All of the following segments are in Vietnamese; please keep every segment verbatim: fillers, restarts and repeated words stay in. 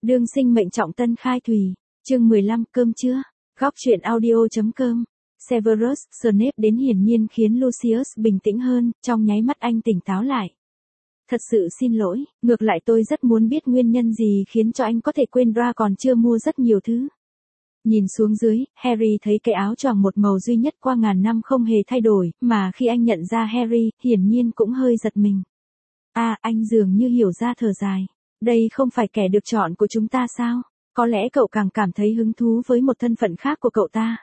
Đương sinh mệnh trọng tân khai thủy, chương mười lăm cơm trưa, góc truyện audio.com. Severus Snape đến hiển nhiên khiến Lucius bình tĩnh hơn, trong nháy mắt anh tỉnh táo lại. Thật sự xin lỗi, ngược lại tôi rất muốn biết nguyên nhân gì khiến cho anh có thể quên ra còn chưa mua rất nhiều thứ. Nhìn xuống dưới, Harry thấy cái áo choàng một màu duy nhất qua ngàn năm không hề thay đổi, mà khi anh nhận ra Harry, hiển nhiên cũng hơi giật mình. À, anh dường như hiểu ra thở dài. Đây không phải kẻ được chọn của chúng ta sao? Có lẽ cậu càng cảm thấy hứng thú với một thân phận khác của cậu ta.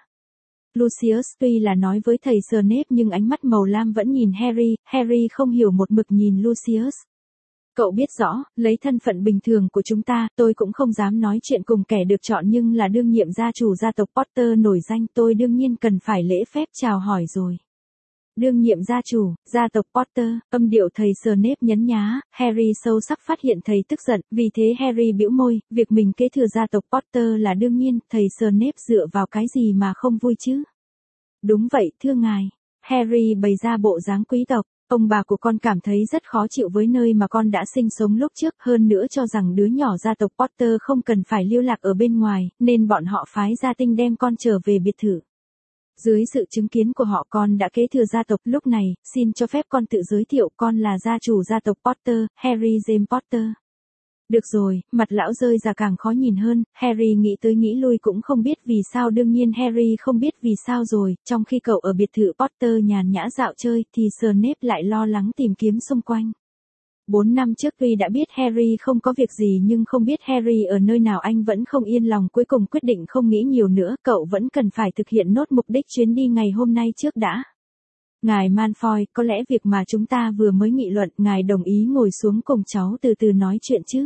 Lucius tuy là nói với thầy Snape nhưng ánh mắt màu lam vẫn nhìn Harry, Harry không hiểu một mực nhìn Lucius. Cậu biết rõ, lấy thân phận bình thường của chúng ta, tôi cũng không dám nói chuyện cùng kẻ được chọn nhưng là đương nhiệm gia chủ gia tộc Potter nổi danh, tôi đương nhiên cần phải lễ phép chào hỏi rồi. Đương nhiệm gia chủ, gia tộc Potter, âm điệu thầy Snape nhấn nhá, Harry sâu sắc phát hiện thầy tức giận, vì thế Harry bĩu môi, việc mình kế thừa gia tộc Potter là đương nhiên, thầy Snape dựa vào cái gì mà không vui chứ? Đúng vậy, thưa ngài. Harry bày ra bộ dáng quý tộc, ông bà của con cảm thấy rất khó chịu với nơi mà con đã sinh sống lúc trước, hơn nữa cho rằng đứa nhỏ gia tộc Potter không cần phải lưu lạc ở bên ngoài, nên bọn họ phái gia tinh đem con trở về biệt thự. Dưới sự chứng kiến của họ con đã kế thừa gia tộc, lúc này, xin cho phép con tự giới thiệu, con là gia chủ gia tộc Potter, Harry James Potter. Được rồi, mặt lão rơi ra càng khó nhìn hơn, Harry nghĩ tới nghĩ lui cũng không biết vì sao, đương nhiên Harry không biết vì sao rồi, trong khi cậu ở biệt thự Potter nhàn nhã dạo chơi thì Snape lại lo lắng tìm kiếm xung quanh. Bốn năm trước tuy đã biết Harry không có việc gì nhưng không biết Harry ở nơi nào anh vẫn không yên lòng, cuối cùng quyết định không nghĩ nhiều nữa, cậu vẫn cần phải thực hiện nốt mục đích chuyến đi ngày hôm nay trước đã. Ngài Malfoy, có lẽ việc mà chúng ta vừa mới nghị luận, ngài đồng ý ngồi xuống cùng cháu từ từ nói chuyện chứ?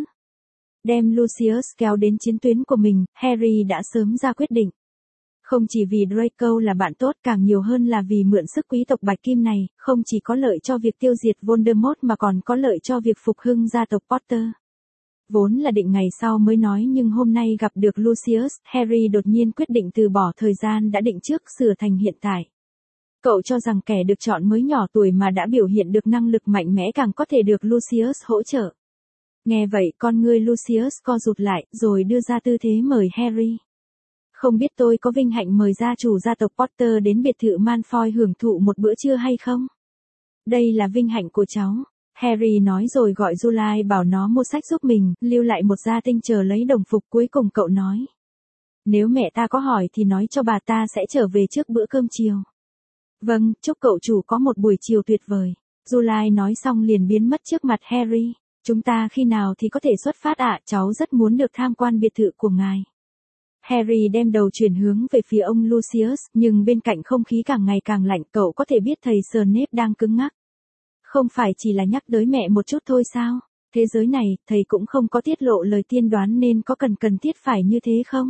Đem Lucius kéo đến chiến tuyến của mình, Harry đã sớm ra quyết định. Không chỉ vì Draco là bạn tốt, càng nhiều hơn là vì mượn sức quý tộc Bạch Kim này, không chỉ có lợi cho việc tiêu diệt Voldemort mà còn có lợi cho việc phục hưng gia tộc Potter. Vốn là định ngày sau mới nói nhưng hôm nay gặp được Lucius, Harry đột nhiên quyết định từ bỏ thời gian đã định trước, sửa thành hiện tại. Cậu cho rằng kẻ được chọn mới nhỏ tuổi mà đã biểu hiện được năng lực mạnh mẽ càng có thể được Lucius hỗ trợ. Nghe vậy con ngươi Lucius co rụt lại, rồi đưa ra tư thế mời Harry. Không biết tôi có vinh hạnh mời gia chủ gia tộc Potter đến biệt thự Malfoy hưởng thụ một bữa trưa hay không? Đây là vinh hạnh của cháu. Harry nói rồi gọi Julie bảo nó mua sách giúp mình, lưu lại một gia tinh chờ lấy đồng phục, cuối cùng cậu nói. Nếu mẹ ta có hỏi thì nói cho bà ta sẽ trở về trước bữa cơm chiều. Vâng, chúc cậu chủ có một buổi chiều tuyệt vời. Julie nói xong liền biến mất trước mặt Harry. Chúng ta khi nào thì có thể xuất phát ạ, à? Cháu rất muốn được tham quan biệt thự của ngài. Harry đem đầu chuyển hướng về phía ông Lucius, nhưng bên cạnh không khí càng ngày càng lạnh, cậu có thể biết thầy Snape đang cứng ngắc. Không phải chỉ là nhắc tới mẹ một chút thôi sao? Thế giới này, thầy cũng không có tiết lộ lời tiên đoán nên có cần cần thiết phải như thế không?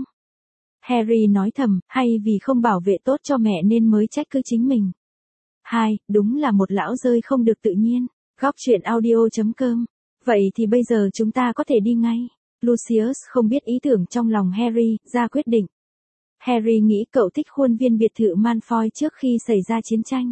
Harry nói thầm, hay vì không bảo vệ tốt cho mẹ nên mới trách cứ chính mình. Hai, đúng là một lão rơi không được tự nhiên. Góc truyện audio.com. Vậy thì bây giờ chúng ta có thể đi ngay. Lucius không biết ý tưởng trong lòng Harry, ra quyết định. Harry nghĩ cậu thích khuôn viên biệt thự Malfoy trước khi xảy ra chiến tranh.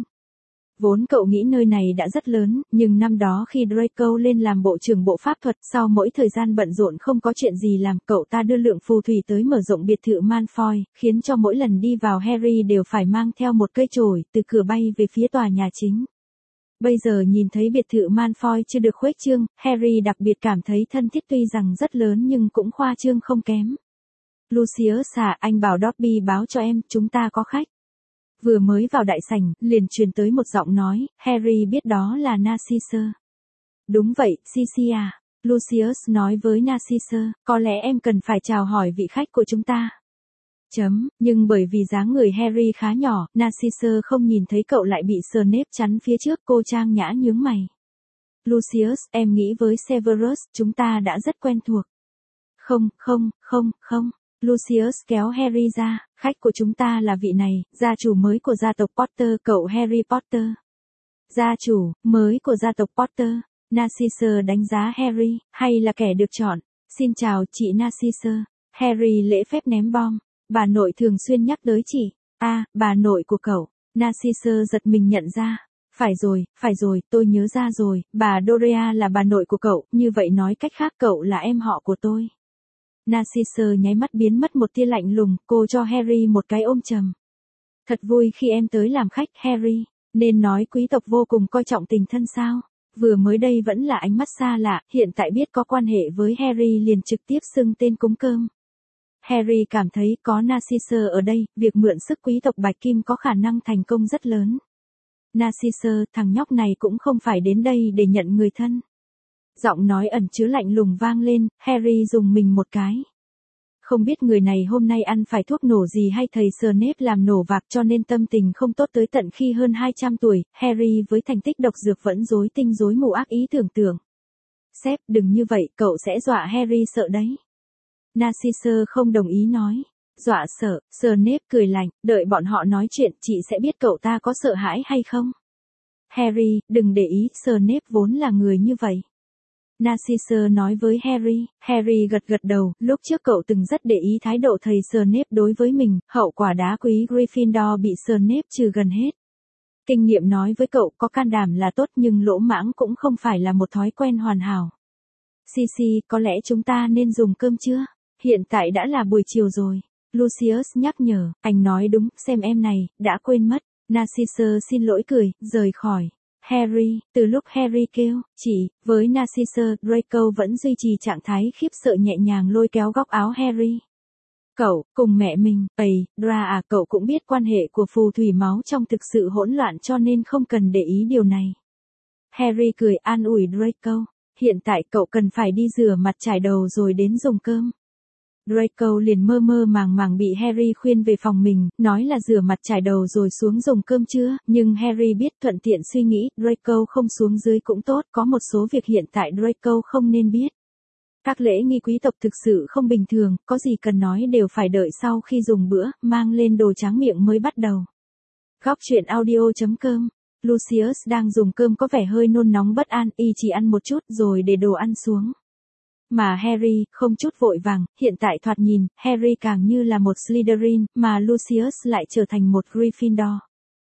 Vốn cậu nghĩ nơi này đã rất lớn, nhưng năm đó khi Draco lên làm bộ trưởng bộ pháp thuật, sau mỗi thời gian bận rộn không có chuyện gì làm, cậu ta đưa lượng phù thủy tới mở rộng biệt thự Malfoy, khiến cho mỗi lần đi vào Harry đều phải mang theo một cây chổi, từ cửa bay về phía tòa nhà chính. Bây giờ nhìn thấy biệt thự Malfoy chưa được khuếch trương, Harry đặc biệt cảm thấy thân thiết, tuy rằng rất lớn nhưng cũng khoa trương không kém. Lucius à, anh bảo Dobby báo cho em, chúng ta có khách. Vừa mới vào đại sảnh, liền truyền tới một giọng nói, Harry biết đó là Narcissa. Đúng vậy, Sisi à. Lucius nói với Narcissa, có lẽ em cần phải chào hỏi vị khách của chúng ta. Chấm, nhưng bởi vì dáng người Harry khá nhỏ, Narcissa không nhìn thấy cậu lại bị Snape chắn phía trước, cô trang nhã nhướng mày. Lucius, em nghĩ với Severus, chúng ta đã rất quen thuộc. Không, không, không, không. Lucius kéo Harry ra, khách của chúng ta là vị này, gia chủ mới của gia tộc Potter, cậu Harry Potter. Gia chủ, mới của gia tộc Potter. Narcissa đánh giá Harry, hay là kẻ được chọn. Xin chào chị Narcissa. Harry lễ phép ném bom. Bà nội thường xuyên nhắc tới chị. A, à, bà nội của cậu. Narcissa giật mình nhận ra. Phải rồi, phải rồi, tôi nhớ ra rồi, bà Dorea là bà nội của cậu, như vậy nói cách khác cậu là em họ của tôi. Narcissus nháy mắt biến mất một tia lạnh lùng, cô cho Harry một cái ôm trầm. Thật vui khi em tới làm khách, Harry. Nên nói quý tộc vô cùng coi trọng tình thân sao? Vừa mới đây vẫn là ánh mắt xa lạ, hiện tại biết có quan hệ với Harry liền trực tiếp xưng tên cúng cơm. Harry cảm thấy có Narcissus ở đây, việc mượn sức quý tộc Bạch Kim có khả năng thành công rất lớn. Narcissus, thằng nhóc này cũng không phải đến đây để nhận người thân. Giọng nói ẩn chứa lạnh lùng vang lên, Harry dùng mình một cái. Không biết người này hôm nay ăn phải thuốc nổ gì hay thầy Snape làm nổ vạc cho nên tâm tình không tốt tới tận khi hơn hai trăm tuổi, Harry với thành tích độc dược vẫn rối tinh rối mù ác ý tưởng tượng. Sếp, đừng như vậy, cậu sẽ dọa Harry sợ đấy. Narcissus không đồng ý nói. Dọa sợ, Snape cười lạnh, đợi bọn họ nói chuyện chị sẽ biết cậu ta có sợ hãi hay không. Harry, đừng để ý, Snape vốn là người như vậy. Narcissus nói với Harry, Harry gật gật đầu, lúc trước cậu từng rất để ý thái độ thầy Snape đối với mình, hậu quả đá quý Gryffindor bị Snape trừ gần hết. Kinh nghiệm nói với cậu có can đảm là tốt nhưng lỗ mãng cũng không phải là một thói quen hoàn hảo. Cici, có lẽ chúng ta nên dùng cơm chưa? Hiện tại đã là buổi chiều rồi. Lucius nhắc nhở, anh nói đúng, xem em này, đã quên mất. Narcissus xin lỗi cười, rời khỏi. Harry, từ lúc Harry kêu, chị, với Narcissus, Draco vẫn duy trì trạng thái khiếp sợ nhẹ nhàng lôi kéo góc áo Harry. Cậu, cùng mẹ mình, ầy, Dra à, cậu cũng biết quan hệ của phù thủy máu trong thực sự hỗn loạn cho nên không cần để ý điều này. Harry cười an ủi Draco, hiện tại cậu cần phải đi rửa mặt trải đầu rồi đến dùng cơm. Draco liền mơ mơ màng màng bị Harry khuyên về phòng mình, nói là rửa mặt trải đầu rồi xuống dùng cơm chưa, nhưng Harry biết thuận tiện suy nghĩ, Draco không xuống dưới cũng tốt, có một số việc hiện tại Draco không nên biết. Các lễ nghi quý tộc thực sự không bình thường, có gì cần nói đều phải đợi sau khi dùng bữa, mang lên đồ tráng miệng mới bắt đầu. Góc truyện audio chấm com. Lucius đang dùng cơm có vẻ hơi nôn nóng bất an, y chỉ ăn một chút rồi để đồ ăn xuống. Mà Harry, không chút vội vàng, hiện tại thoạt nhìn, Harry càng như là một Slytherin, mà Lucius lại trở thành một Gryffindor.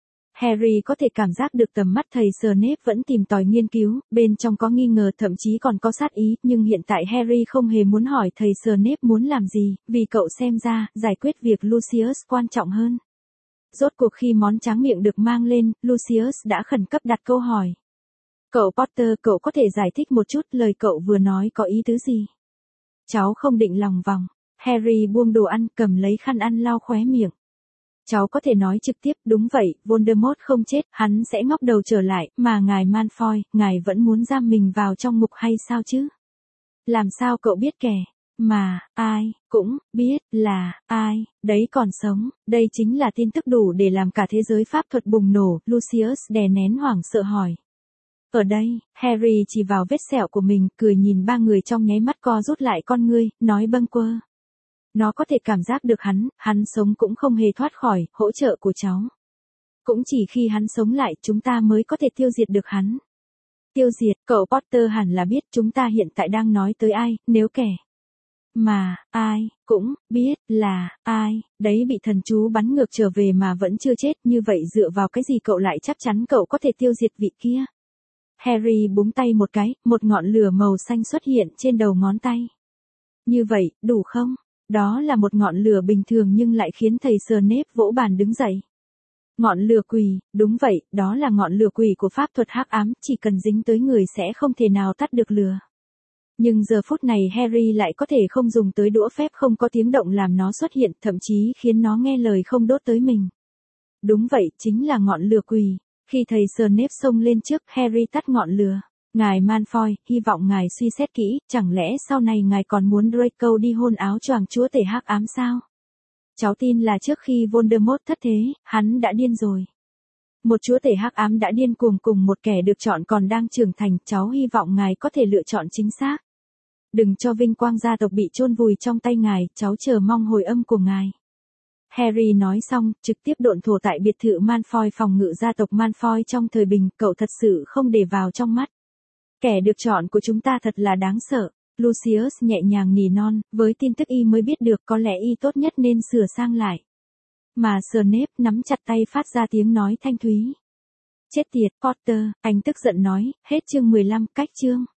Harry có thể cảm giác được tầm mắt thầy Snape vẫn tìm tòi nghiên cứu, bên trong có nghi ngờ thậm chí còn có sát ý, nhưng hiện tại Harry không hề muốn hỏi thầy Snape muốn làm gì, vì cậu xem ra, giải quyết việc Lucius quan trọng hơn. Rốt cuộc khi món tráng miệng được mang lên, Lucius đã khẩn cấp đặt câu hỏi. Cậu Potter, cậu có thể giải thích một chút lời cậu vừa nói có ý tứ gì? Cháu không định lòng vòng. Harry buông đồ ăn, cầm lấy khăn ăn lau khóe miệng. Cháu có thể nói trực tiếp, đúng vậy, Voldemort không chết, hắn sẽ ngóc đầu trở lại, mà ngài Malfoy, ngài vẫn muốn giam mình vào trong ngục hay sao chứ? Làm sao cậu biết kẻ? Mà, ai, cũng, biết, là, ai, đấy còn sống, đây chính là tin tức đủ để làm cả thế giới pháp thuật bùng nổ, Lucius đè nén hoảng sợ hỏi. Ở đây, Harry chỉ vào vết sẹo của mình, cười nhìn ba người trong nháy mắt co rút lại con ngươi, nói bâng quơ. Nó có thể cảm giác được hắn, hắn sống cũng không hề thoát khỏi, hỗ trợ của cháu. Cũng chỉ khi hắn sống lại chúng ta mới có thể tiêu diệt được hắn. Tiêu diệt, cậu Potter hẳn là biết chúng ta hiện tại đang nói tới ai, nếu kẻ. Mà, ai, cũng, biết, là, ai, đấy bị thần chú bắn ngược trở về mà vẫn chưa chết, như vậy dựa vào cái gì cậu lại chắc chắn cậu có thể tiêu diệt vị kia. Harry búng tay một cái, một ngọn lửa màu xanh xuất hiện trên đầu ngón tay. Như vậy, đủ không? Đó là một ngọn lửa bình thường nhưng lại khiến thầy Snape vỗ bàn đứng dậy. Ngọn lửa quỷ, đúng vậy, đó là ngọn lửa quỷ của pháp thuật hắc ám, chỉ cần dính tới người sẽ không thể nào tắt được lửa. Nhưng giờ phút này Harry lại có thể không dùng tới đũa phép không có tiếng động làm nó xuất hiện, thậm chí khiến nó nghe lời không đốt tới mình. Đúng vậy, chính là ngọn lửa quỷ. Khi thầy Snape xông lên trước, Harry tắt ngọn lửa. Ngài Malfoy, hy vọng ngài suy xét kỹ, chẳng lẽ sau này ngài còn muốn Draco đi hôn áo choàng chúa tể hắc ám sao? Cháu tin là trước khi Voldemort thất thế, hắn đã điên rồi. Một chúa tể hắc ám đã điên cuồng cùng một kẻ được chọn còn đang trưởng thành, cháu hy vọng ngài có thể lựa chọn chính xác. Đừng cho vinh quang gia tộc bị chôn vùi trong tay ngài, cháu chờ mong hồi âm của ngài. Harry nói xong, trực tiếp độn thổ tại biệt thự Malfoy phòng ngự gia tộc Malfoy trong thời bình, cậu thật sự không để vào trong mắt. Kẻ được chọn của chúng ta thật là đáng sợ. Lucius nhẹ nhàng nỉ non, với tin tức y mới biết được có lẽ y tốt nhất nên sửa sang lại. Mà Snape nắm chặt tay phát ra tiếng nói thanh thúy. Chết tiệt, Potter, anh tức giận nói, hết chương mười lăm, cách chương.